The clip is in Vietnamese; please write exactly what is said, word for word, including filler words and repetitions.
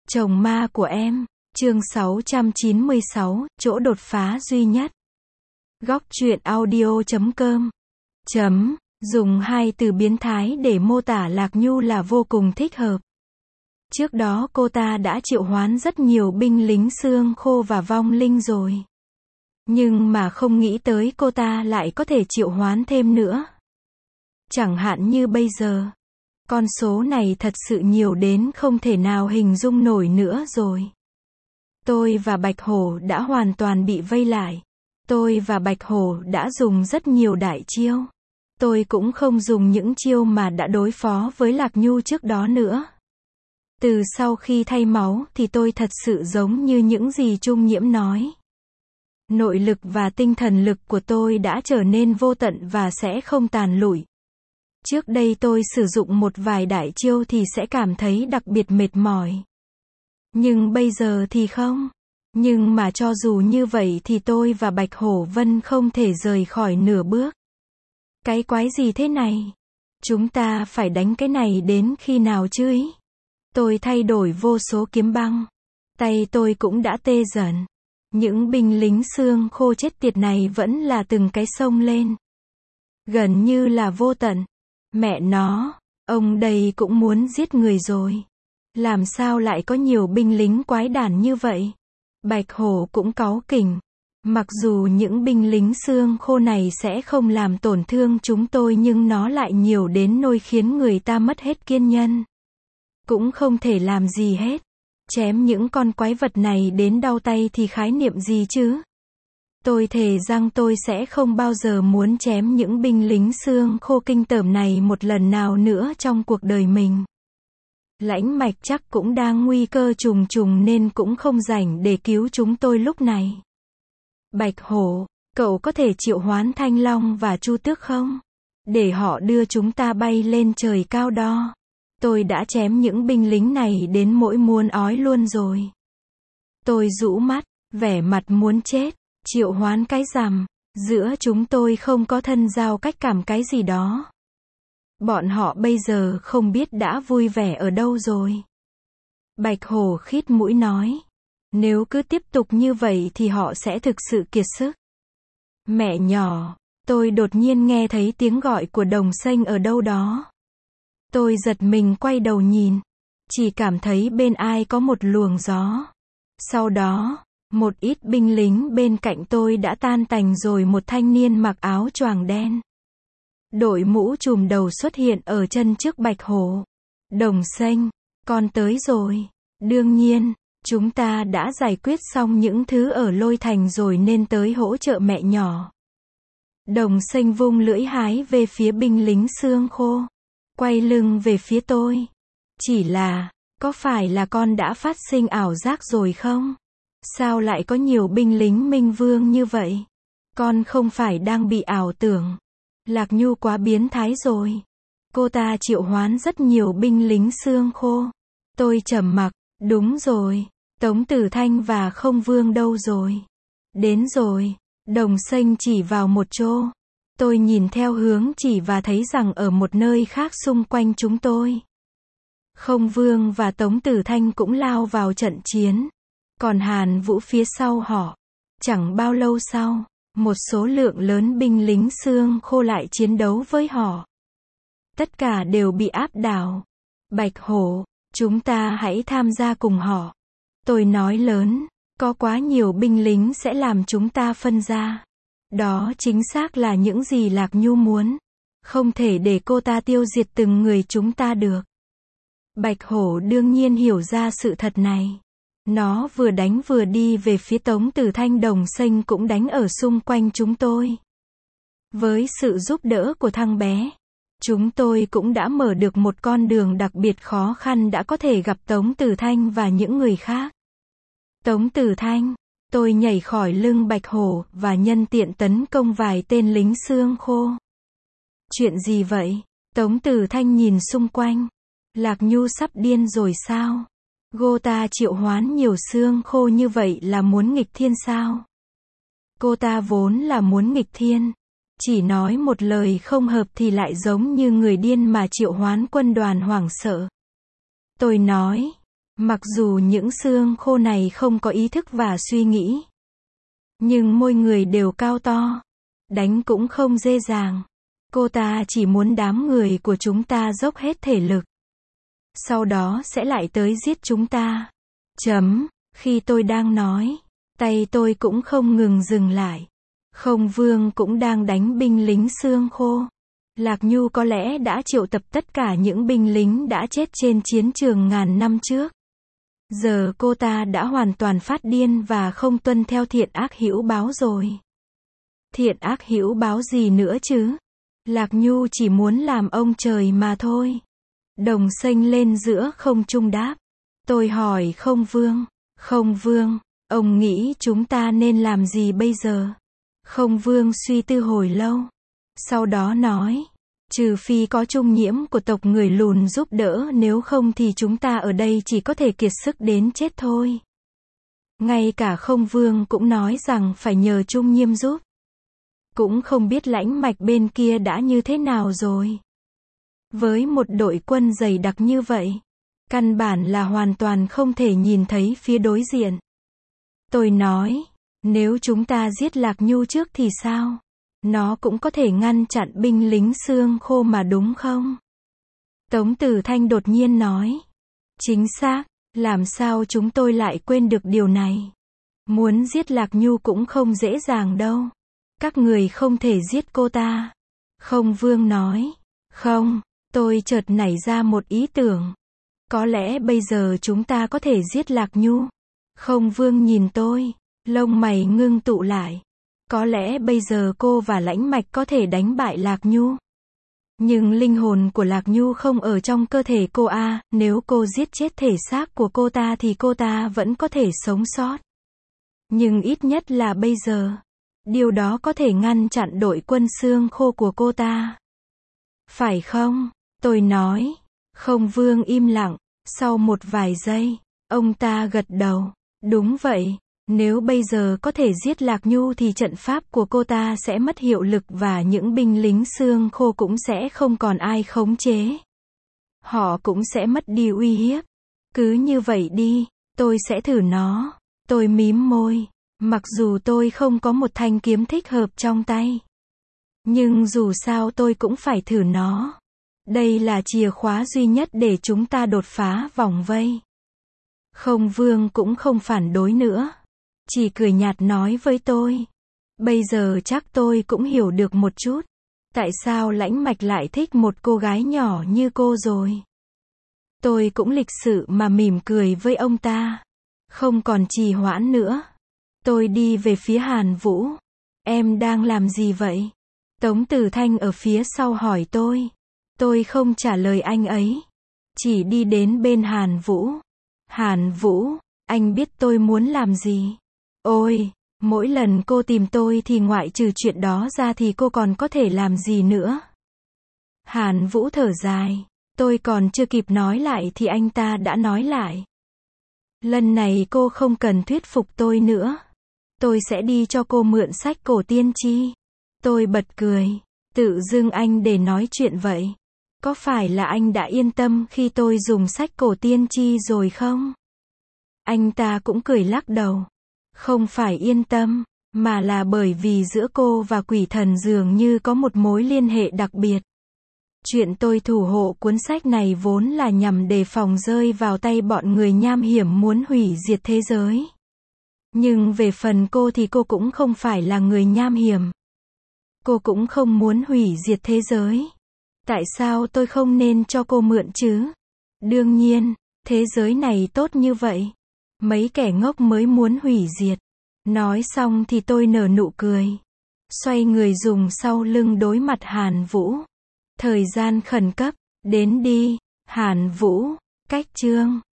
Chồng ma của em, chương sáu trăm chín mươi sáu, chỗ đột phá duy nhất. Góc truyện audio chấm com. Chấm, dùng hai từ biến thái để mô tả Lạc Nhu là vô cùng thích hợp. Trước đó cô ta đã triệu hoán rất nhiều binh lính xương khô và vong linh rồi. Nhưng mà không nghĩ tới cô ta lại có thể triệu hoán thêm nữa. Chẳng hạn như bây giờ. Con số này thật sự nhiều đến không thể nào hình dung nổi nữa rồi. Tôi và Bạch Hổ đã hoàn toàn bị vây lại. Tôi và Bạch Hổ đã dùng rất nhiều đại chiêu. Tôi cũng không dùng những chiêu mà đã đối phó với Lạc Nhu trước đó nữa. Từ sau khi thay máu thì tôi thật sự giống như những gì Trung Nhiễm nói. Nội lực và tinh thần lực của tôi đã trở nên vô tận và sẽ không tàn lụi. Trước đây tôi sử dụng một vài đại chiêu thì sẽ cảm thấy đặc biệt mệt mỏi. Nhưng bây giờ thì không. Nhưng mà cho dù như vậy thì tôi và Bạch Hổ Vân không thể rời khỏi nửa bước. Cái quái gì thế này? Chúng ta phải đánh cái này đến khi nào chứ ý? Tôi thay đổi vô số kiếm băng. Tay tôi cũng đã tê dần. Những binh lính xương khô chết tiệt này vẫn là từng cái xông lên. Gần như là vô tận. Mẹ nó, ông đây cũng muốn giết người rồi. Làm sao lại có nhiều binh lính quái đản như vậy? Bạch Hổ cũng cáu kỉnh. Mặc dù những binh lính xương khô này sẽ không làm tổn thương chúng tôi nhưng nó lại nhiều đến nỗi khiến người ta mất hết kiên nhẫn. Cũng không thể làm gì hết. Chém những con quái vật này đến đau tay thì khái niệm gì chứ? Tôi thề rằng tôi sẽ không bao giờ muốn chém những binh lính xương khô kinh tởm này một lần nào nữa trong cuộc đời mình. Lãnh Mạch chắc cũng đang nguy cơ trùng trùng nên cũng không rảnh để cứu chúng tôi lúc này. Bạch Hổ, cậu có thể triệu hoán Thanh Long và Chu Tước không? Để họ đưa chúng ta bay lên trời cao đó. Tôi đã chém những binh lính này đến mỗi muốn ói luôn rồi. Tôi rũ mắt, vẻ mặt muốn chết. Triệu hoán cái rằm, giữa chúng tôi không có thân giao cách cảm cái gì đó. Bọn họ bây giờ không biết đã vui vẻ ở đâu rồi. Bạch Hổ khít mũi nói. Nếu cứ tiếp tục như vậy thì họ sẽ thực sự kiệt sức. Mẹ nhỏ, tôi đột nhiên nghe thấy tiếng gọi của Đồng Xanh ở đâu đó. Tôi giật mình quay đầu nhìn. Chỉ cảm thấy bên ai có một luồng gió. Sau đó, một ít binh lính bên cạnh tôi đã tan tành rồi một thanh niên mặc áo choàng đen. Đội mũ trùm đầu xuất hiện ở chân trước Bạch Hổ. Đồng Xanh, con tới rồi. Đương nhiên, chúng ta đã giải quyết xong những thứ ở Lôi Thành rồi nên tới hỗ trợ mẹ nhỏ. Đồng Xanh vung lưỡi hái về phía binh lính xương khô. Quay lưng về phía tôi. Chỉ là, có phải là con đã phát sinh ảo giác rồi không? Sao lại có nhiều binh lính Minh Vương như vậy? Con không phải đang bị ảo tưởng. Lạc Nhu quá biến thái rồi. Cô ta triệu hoán rất nhiều binh lính xương khô. Tôi trầm mặc, đúng rồi. Tống Tử Thanh và Không Vương đâu rồi? Đến rồi. Đồng Xanh chỉ vào một chỗ. Tôi nhìn theo hướng chỉ và thấy rằng ở một nơi khác xung quanh chúng tôi. Không Vương và Tống Tử Thanh cũng lao vào trận chiến. Còn Hàn Vũ phía sau họ. Chẳng bao lâu sau, một số lượng lớn binh lính xương khô lại chiến đấu với họ. Tất cả đều bị áp đảo. Bạch Hổ, chúng ta hãy tham gia cùng họ. Tôi nói lớn, có quá nhiều binh lính sẽ làm chúng ta phân ra. Đó chính xác là những gì Lạc Nhu muốn. Không thể để cô ta tiêu diệt từng người chúng ta được. Bạch Hổ đương nhiên hiểu ra sự thật này. Nó vừa đánh vừa đi về phía Tống Tử Thanh. Đồng Xanh cũng đánh ở xung quanh chúng tôi. Với sự giúp đỡ của thằng bé, chúng tôi cũng đã mở được một con đường đặc biệt khó khăn đã có thể gặp Tống Tử Thanh và những người khác. Tống Tử Thanh, tôi nhảy khỏi lưng Bạch Hổ và nhân tiện tấn công vài tên lính xương khô. Chuyện gì vậy? Tống Tử Thanh nhìn xung quanh. Lạc Nhu sắp điên rồi sao? Cô ta triệu hoán nhiều xương khô như vậy là muốn nghịch thiên sao? Cô ta vốn là muốn nghịch thiên. Chỉ nói một lời không hợp thì lại giống như người điên mà triệu hoán quân đoàn hoảng sợ. Tôi nói, Mặc dù những xương khô này không có ý thức và suy nghĩ, nhưng môi người đều cao to, đánh cũng không dễ dàng. Cô ta chỉ muốn đám người của chúng ta dốc hết thể lực, sau đó sẽ lại tới giết chúng ta. Chấm, khi tôi đang nói, tay tôi cũng không ngừng dừng lại. Không Vương cũng đang đánh binh lính xương khô. Lạc Nhu có lẽ đã triệu tập tất cả những binh lính đã chết trên chiến trường ngàn năm trước. Giờ cô ta đã hoàn toàn phát điên và không tuân theo thiện ác hữu báo rồi. Thiện ác hữu báo gì nữa chứ? Lạc Nhu chỉ muốn làm ông trời mà thôi. Đồng xanh lên giữa không trung đáp. Tôi hỏi Không Vương. Không Vương, ông nghĩ chúng ta nên làm gì bây giờ? Không Vương suy tư hồi lâu. Sau đó nói. Trừ phi có trung nhiễm của tộc người lùn giúp đỡ, nếu không thì chúng ta ở đây chỉ có thể kiệt sức đến chết thôi. Ngay cả Không Vương cũng nói rằng phải nhờ trung nhiễm giúp. Cũng không biết lãnh mạch bên kia đã như thế nào rồi. Với một đội quân dày đặc như vậy, căn bản là hoàn toàn không thể nhìn thấy phía đối diện. Tôi nói, nếu chúng ta giết Lạc Nhu trước thì sao? Nó cũng có thể ngăn chặn binh lính xương khô mà đúng không? Tống Tử Thanh đột nhiên nói. Chính xác, làm sao chúng tôi lại quên được điều này? Muốn giết Lạc Nhu cũng không dễ dàng đâu. Các người không thể giết cô ta. Không Vương nói. Không, tôi chợt nảy ra một ý tưởng. Có lẽ bây giờ chúng ta có thể giết Lạc Nhu. Không Vương nhìn tôi, lông mày ngưng tụ lại. Có lẽ bây giờ cô và lãnh mạch có thể đánh bại Lạc Nhu. Nhưng linh hồn của Lạc Nhu không ở trong cơ thể cô a, à, nếu cô giết chết thể xác của cô ta thì cô ta vẫn có thể sống sót. Nhưng ít nhất là bây giờ, điều đó có thể ngăn chặn đội quân xương khô của cô ta. Phải không? Tôi nói. Không Vương im lặng, sau một vài giây, ông ta gật đầu. Đúng vậy. Nếu bây giờ có thể giết Lạc Nhu thì trận pháp của cô ta sẽ mất hiệu lực và những binh lính xương khô cũng sẽ không còn ai khống chế. Họ cũng sẽ mất đi uy hiếp. Cứ như vậy đi, tôi sẽ thử nó. Tôi mím môi. Mặc dù tôi không có một thanh kiếm thích hợp trong tay, nhưng dù sao tôi cũng phải thử nó. Đây là chìa khóa duy nhất để chúng ta đột phá vòng vây. Không Vương cũng không phản đối nữa. Chỉ cười nhạt nói với tôi. Bây giờ chắc tôi cũng hiểu được một chút. Tại sao lãnh mạch lại thích một cô gái nhỏ như cô rồi. Tôi cũng lịch sự mà mỉm cười với ông ta. Không còn trì hoãn nữa. Tôi đi về phía Hàn Vũ. Em đang làm gì vậy? Tống Tử Thanh ở phía sau hỏi tôi. Tôi không trả lời anh ấy. Chỉ đi đến bên Hàn Vũ. Hàn Vũ, anh biết tôi muốn làm gì? Ôi, mỗi lần cô tìm tôi thì ngoại trừ chuyện đó ra thì cô còn có thể làm gì nữa? Hàn Vũ thở dài. Tôi còn chưa kịp nói lại thì anh ta đã nói lại. Lần này cô không cần thuyết phục tôi nữa. Tôi sẽ đi cho cô mượn sách cổ tiên tri. Tôi bật cười. Tự dưng anh để nói chuyện vậy. Có phải là anh đã yên tâm khi tôi dùng sách cổ tiên tri rồi không? Anh ta cũng cười lắc đầu. Không phải yên tâm, mà là bởi vì giữa cô và quỷ thần dường như có một mối liên hệ đặc biệt. Chuyện tôi thủ hộ cuốn sách này vốn là nhằm đề phòng rơi vào tay bọn người nham hiểm muốn hủy diệt thế giới. Nhưng về phần cô thì cô cũng không phải là người nham hiểm. Cô cũng không muốn hủy diệt thế giới. Tại sao tôi không nên cho cô mượn chứ? Đương nhiên, thế giới này tốt như vậy. Mấy kẻ ngốc mới muốn hủy diệt. Nói xong thì tôi nở nụ cười. Xoay người dùng sau lưng đối mặt Hàn Vũ. Thời gian khẩn cấp, đến đi, Hàn Vũ, cách chương.